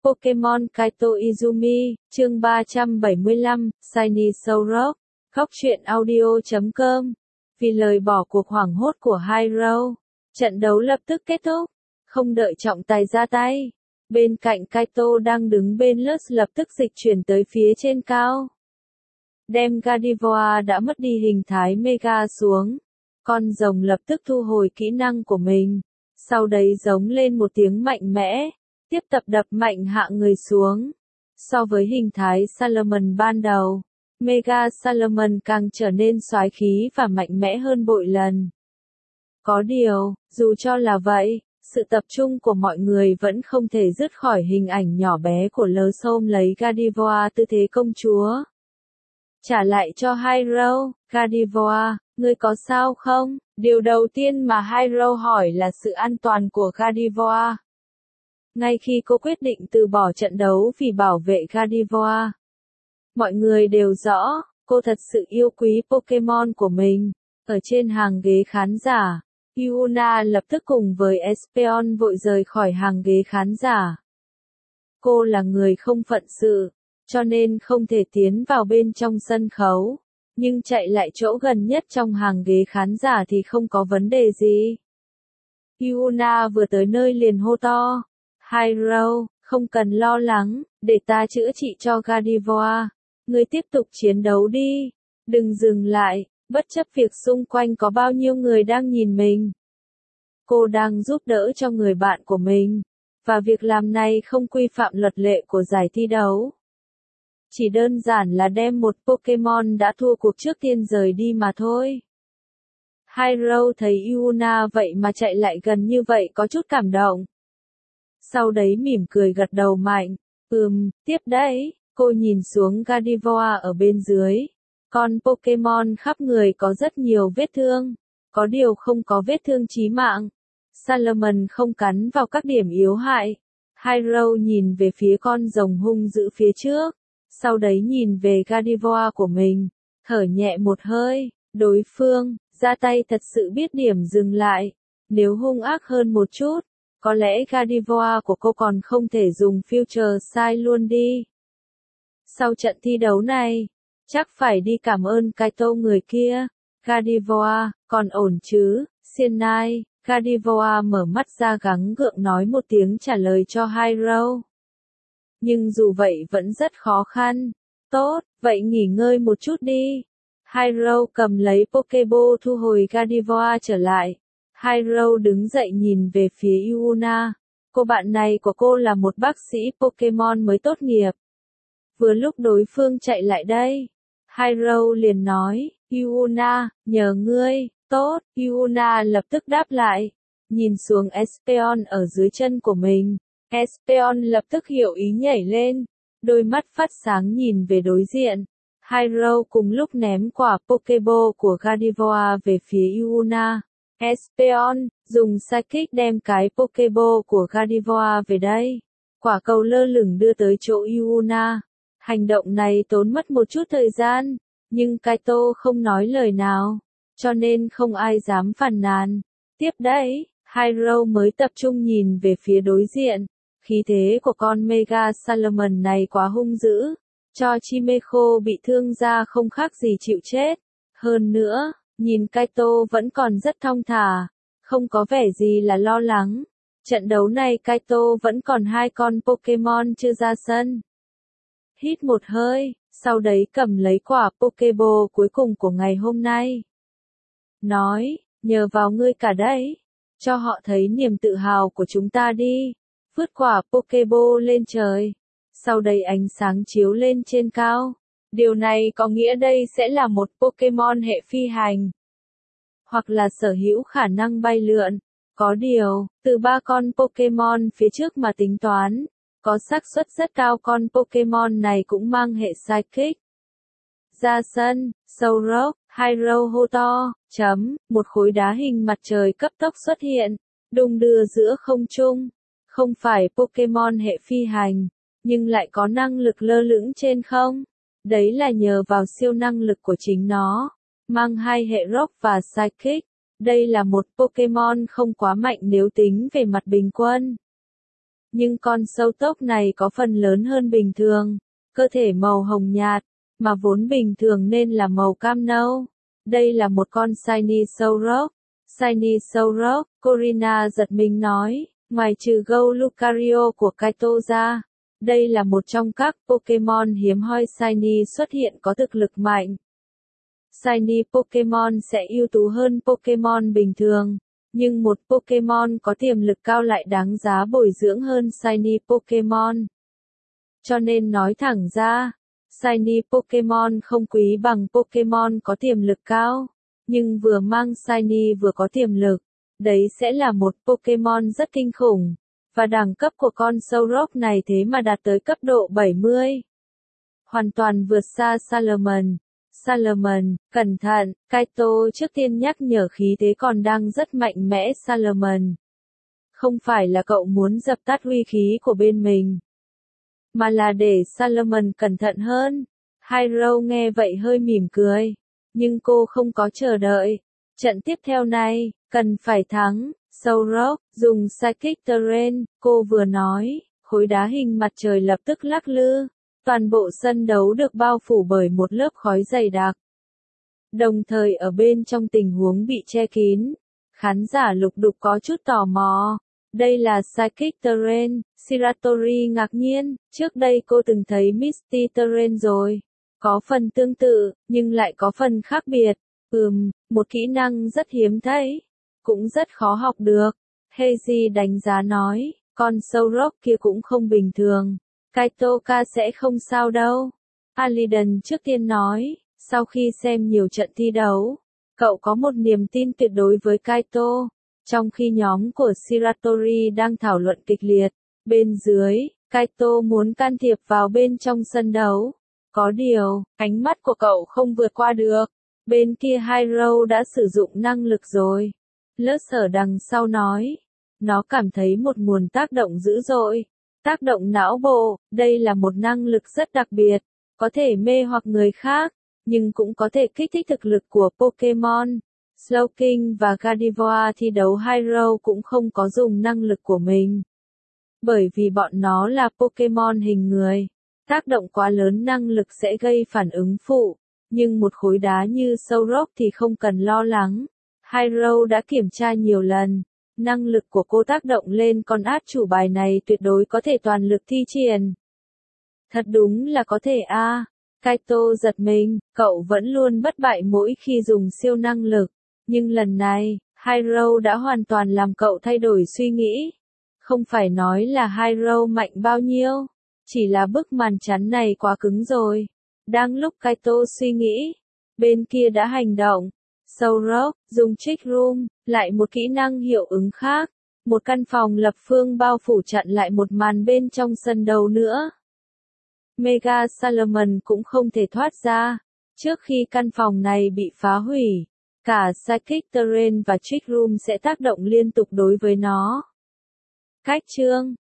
Pokemon Kaito Izumi, chương 375, Shiny Soul Rock, Góc truyện audio.com. Vì lời bỏ cuộc hoảng hốt của Hyrule, trận đấu lập tức kết thúc, không đợi trọng tài ra tay. Bên cạnh Kaito đang đứng bên Lux lập tức dịch chuyển tới phía trên cao. Đem Gardevoir đã mất đi hình thái Mega xuống. Con rồng lập tức thu hồi kỹ năng của mình. Sau đấy giống lên một tiếng mạnh mẽ, tiếp tục đập mạnh hạ người xuống. So với hình thái Salamence ban đầu, Mega Salamence càng trở nên soái khí và mạnh mẽ hơn bội lần. Có điều, dù cho là vậy, sự tập trung của mọi người vẫn không thể dứt khỏi hình ảnh nhỏ bé của Lux ôm lấy Gardevoir tư thế công chúa. Trả lại cho Hyrule, Gardevoir, ngươi có sao không? Điều đầu tiên mà Hyrule hỏi là sự an toàn của Gardevoir. Ngay khi cô quyết định từ bỏ trận đấu vì bảo vệ Gardevoir, mọi người đều rõ, cô thật sự yêu quý Pokemon của mình. Ở trên hàng ghế khán giả, Yuna lập tức cùng với Espeon vội rời khỏi hàng ghế khán giả. Cô là người không phận sự, cho nên không thể tiến vào bên trong sân khấu, nhưng chạy lại chỗ gần nhất trong hàng ghế khán giả thì không có vấn đề gì. Yuna vừa tới nơi liền hô to, Hyrule, không cần lo lắng, để ta chữa trị cho Gardevoir. Ngươi tiếp tục chiến đấu đi, đừng dừng lại, bất chấp việc xung quanh có bao nhiêu người đang nhìn mình. Cô đang giúp đỡ cho người bạn của mình, và việc làm này không quy phạm luật lệ của giải thi đấu. Chỉ đơn giản là đem một Pokemon đã thua cuộc trước tiên rời đi mà thôi. Hyrule thấy Yuna vậy mà chạy lại gần như vậy có chút cảm động. Sau đấy mỉm cười gật đầu mạnh, tiếp đấy, cô nhìn xuống Gardevoir ở bên dưới. Con Pokemon khắp người có rất nhiều vết thương, có điều không có vết thương chí mạng. Salamence không cắn vào các điểm yếu hại. Hyrule nhìn về phía con rồng hung dữ phía trước, sau đấy nhìn về Gardevoir của mình, thở nhẹ một hơi, đối phương, ra tay thật sự biết điểm dừng lại. Nếu hung ác hơn một chút, có lẽ Gardevoir của cô còn không thể dùng Future Sight luôn đi. Sau trận thi đấu này, chắc phải đi cảm ơn Kaito người kia. Gardevoir, còn ổn chứ, Sienai. Gardevoir mở mắt ra gắng gượng nói một tiếng trả lời cho Hyrule. Nhưng dù vậy vẫn rất khó khăn. Tốt, vậy nghỉ ngơi một chút đi. Hyrule cầm lấy Pokeball thu hồi Gardevoir trở lại. Hyrule đứng dậy nhìn về phía Yuna. Cô bạn này của cô là một bác sĩ Pokemon mới tốt nghiệp. Vừa lúc đối phương chạy lại đây, Hyrule liền nói, Yuna, nhờ ngươi. Tốt, Yuna lập tức đáp lại, nhìn xuống Espeon ở dưới chân của mình. Espeon lập tức hiểu ý nhảy lên, đôi mắt phát sáng nhìn về đối diện. Hyrule cùng lúc ném quả Pokeball của Gardevoir về phía Yuna. Espeon, dùng Psychic đem cái Pokeball của Gardevoir về đây. Quả cầu lơ lửng đưa tới chỗ Yuna. Hành động này tốn mất một chút thời gian, nhưng Kaito không nói lời nào, cho nên không ai dám phàn nàn. Tiếp đấy, Hyrule mới tập trung nhìn về phía đối diện. Khí thế của con Mega Salamence này quá hung dữ, cho Chimecho bị thương ra không khác gì chịu chết. Hơn nữa, nhìn Kaito vẫn còn rất thong thả, không có vẻ gì là lo lắng. Trận đấu này Kaito vẫn còn hai con Pokemon chưa ra sân. Hít một hơi, sau đấy cầm lấy quả Pokeball cuối cùng của ngày hôm nay. Nói, nhờ vào ngươi cả đấy. Cho họ thấy niềm tự hào của chúng ta đi. Vứt quả Pokeball lên trời. Sau đấy ánh sáng chiếu lên trên cao. Điều này có nghĩa đây sẽ là một Pokemon hệ phi hành. Hoặc là sở hữu khả năng bay lượn. Có điều, từ ba con Pokemon phía trước mà tính toán, có xác suất rất cao con Pokemon này cũng mang hệ Psychic. Ra sân, Soul Rock, Hyrule hô to, một khối đá hình mặt trời cấp tốc xuất hiện, đung đưa giữa không trung. Không phải Pokemon hệ phi hành, nhưng lại có năng lực lơ lửng trên không. Đấy là nhờ vào siêu năng lực của chính nó, mang hai hệ Rock và Psychic. Đây là một Pokemon không quá mạnh nếu tính về mặt bình quân. Nhưng con sâu tốc này có phần lớn hơn bình thường, cơ thể màu hồng nhạt, mà vốn bình thường nên là màu cam nâu. Đây là một con Shiny Solrock. Shiny Solrock, Corina giật mình nói, ngoài trừ Gâu Lucario của Kaito ra, đây là một trong các Pokémon hiếm hoi Shiny xuất hiện có thực lực mạnh. Shiny Pokémon sẽ ưu tú hơn Pokémon bình thường, nhưng một Pokémon có tiềm lực cao lại đáng giá bồi dưỡng hơn Shiny Pokémon. Cho nên nói thẳng ra, Shiny Pokémon không quý bằng Pokémon có tiềm lực cao, nhưng vừa mang Shiny vừa có tiềm lực, đấy sẽ là một Pokémon rất kinh khủng, và đẳng cấp của con Solrock này thế mà đạt tới cấp độ 70. Hoàn toàn vượt xa Salamence. Salamence, cẩn thận, Kaito trước tiên nhắc nhở khí thế còn đang rất mạnh mẽ Salamence. Không phải là cậu muốn dập tắt uy khí của bên mình, mà là để Salamence cẩn thận hơn. Hyrule nghe vậy hơi mỉm cười, nhưng cô không có chờ đợi. Trận tiếp theo này, cần phải thắng. Solrock, dùng Psychic Terrain, cô vừa nói, khối đá hình mặt trời lập tức lắc lư. Toàn bộ sân đấu được bao phủ bởi một lớp khói dày đặc. Đồng thời ở bên trong tình huống bị che kín, khán giả lục đục có chút tò mò. Đây là Psychic Terrain, Shiratori ngạc nhiên, trước đây cô từng thấy Misty Terrain rồi. Có phần tương tự, nhưng lại có phần khác biệt. Một kỹ năng rất hiếm thấy, cũng rất khó học được. Heiji đánh giá nói, con Solrock kia cũng không bình thường. Kaito-ka sẽ không sao đâu. Aliden trước tiên nói, sau khi xem nhiều trận thi đấu, cậu có một niềm tin tuyệt đối với Kaito. Trong khi nhóm của Shiratori đang thảo luận kịch liệt, bên dưới, Kaito muốn can thiệp vào bên trong sân đấu. Có điều, ánh mắt của cậu không vượt qua được. Bên kia Hyrule đã sử dụng năng lực rồi. Lớp sở đằng sau nói, nó cảm thấy một nguồn tác động dữ dội. Tác động não bộ, đây là một năng lực rất đặc biệt, có thể mê hoặc người khác, nhưng cũng có thể kích thích thực lực của Pokémon. Slowking và Gardevoir thi đấu Hyrule cũng không có dùng năng lực của mình. Bởi vì bọn nó là Pokémon hình người, tác động quá lớn năng lực sẽ gây phản ứng phụ, nhưng một khối đá như Solrock thì không cần lo lắng. Hyrule đã kiểm tra nhiều lần. Năng lực của cô tác động lên con át chủ bài này tuyệt đối có thể toàn lực thi triển. Thật đúng là có thể a. Kaito giật mình, cậu vẫn luôn bất bại mỗi khi dùng siêu năng lực. Nhưng lần này, Hyrule đã hoàn toàn làm cậu thay đổi suy nghĩ. Không phải nói là Hyrule mạnh bao nhiêu, chỉ là bức màn chắn này quá cứng rồi. Đang lúc Kaito suy nghĩ, bên kia đã hành động. Solrock, dùng Trick Room, lại một kỹ năng hiệu ứng khác. Một căn phòng lập phương bao phủ chặn lại một màn bên trong sân đấu nữa. Mega Salamence cũng không thể thoát ra. Trước khi căn phòng này bị phá hủy, cả Psychic Terrain và Trick Room sẽ tác động liên tục đối với nó. Cách chương